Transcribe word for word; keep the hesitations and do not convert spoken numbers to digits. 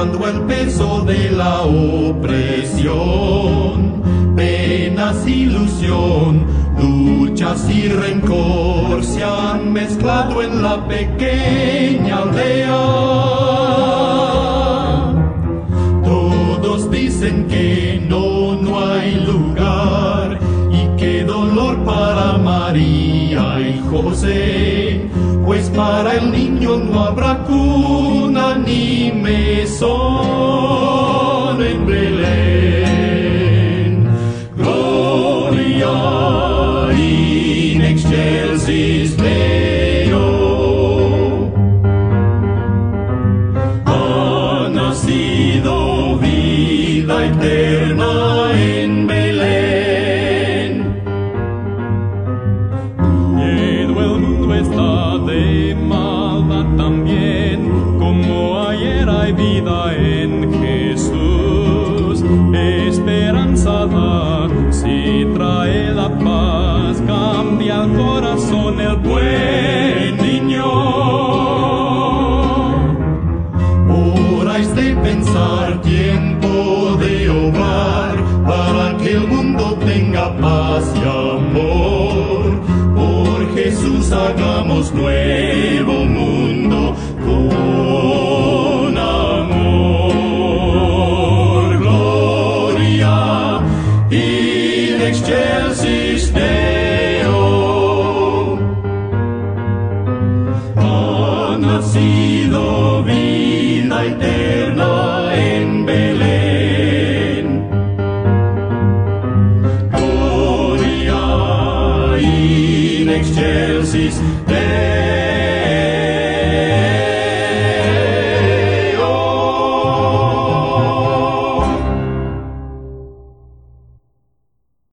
llevando el peso de la opresión, penas, ilusión, luchas y rencor se han mezclado en la pequeña aldea. Todos dicen que no, no hay lugar, y qué dolor para María y José, pues para el niño no habrá cuna ni mesón en Belén. Gloria in excelsis Deo. Ha nacido vida eterna en Belén. Lleno el mundo está de maldad también, como ayer hay vida en Jesús. Esperanza da, si trae la paz, cambia el corazón el buen niño. Hora es de pensar, tiempo de obrar, para que el mundo tenga paz y amor. Por Jesús hagamos nuevo mundo con amor. Gloria in excelsis Deo. Ha nacido vida eterna en Belén. Gloria in excelsis Deo.